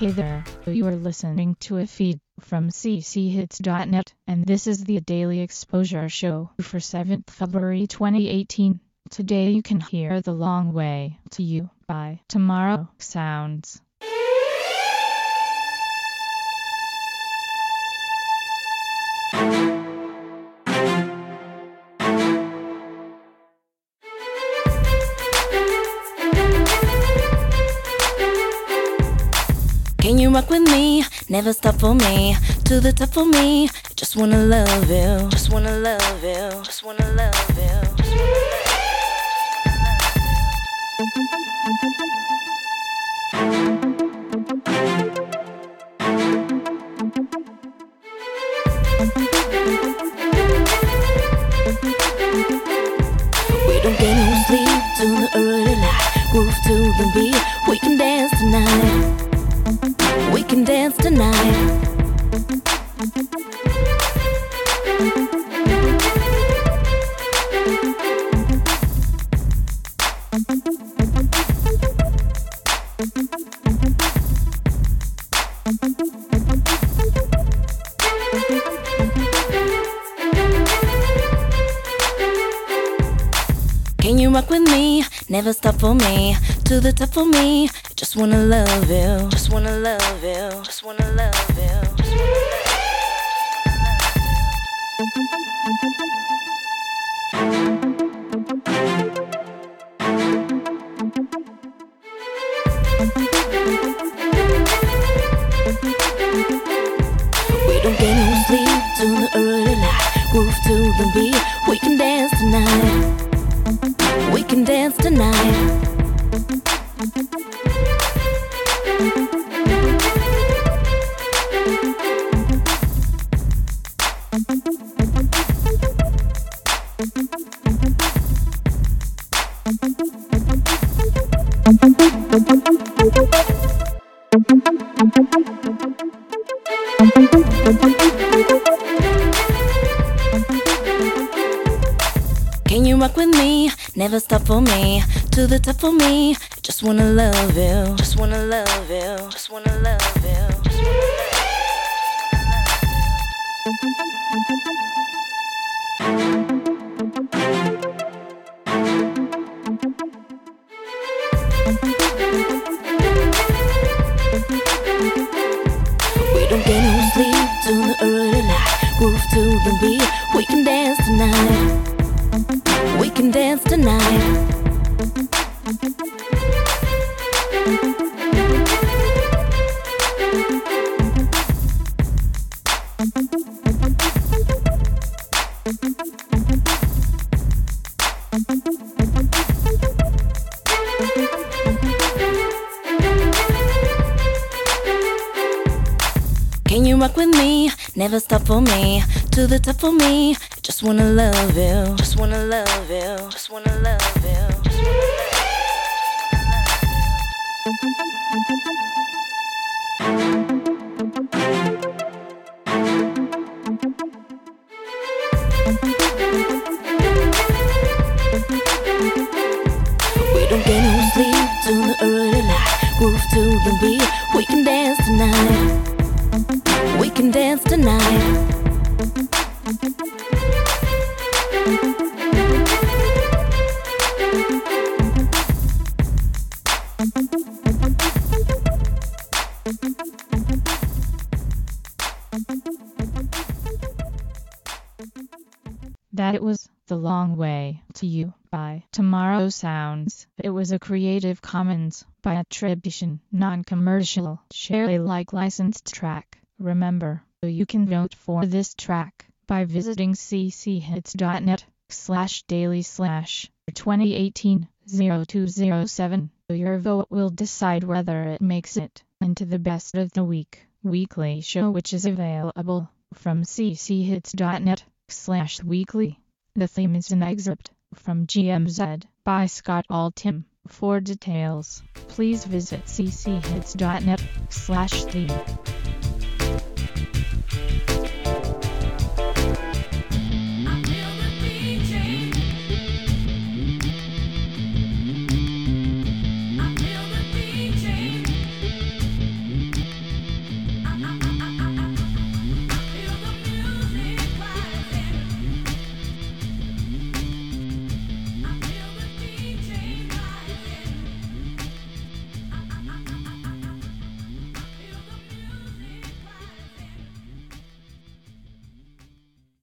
Hey there, you are listening to a feed from cchits.net, and this is the Daily Exposure Show for 7th February 2018. Today you can hear The Long Way to You by Tomorrow Sounds. Can you rock with me? Never stop for me. To the top for me. Just wanna love you. Just wanna love you. Just wanna love you. We don't get no sleep till the early light. Groove to the beat. We can dance tonight. We can dance tonight. Can you rock with me? Never stop for me. To the top for me. Just wanna love you. Just wanna love you. Just wanna love you. We don't get no sleep till the early light. Groove to the beat. We can dance tonight. We can dance tonight. Can you rock with me? Never stop for me. To the top for me. Just wanna love you. Just wanna love you. Just wanna love you. We don't get no sleep till the early light. Groove to the beat. We can dance tonight. We can dance tonight. Can you rock with me? Never stop for me. To the top for me. Just wanna love you. Just wanna love you. Just wanna love you. We don't get no sleep till the early light. Groove to the beat. We can dance tonight. We can dance tonight. That it was The Long Way to You by Tomorrow Sounds. It was a Creative Commons by attribution, non-commercial, share Alike licensed track. Remember, you can vote for this track by visiting cchits.net/daily/2018-0207. Your vote will decide whether it makes it into the Best of the Week weekly show, which is available from cchits.net/weekly. The theme is an excerpt from GMZ by Scott Altham. For details, please visit cchits.net/theme.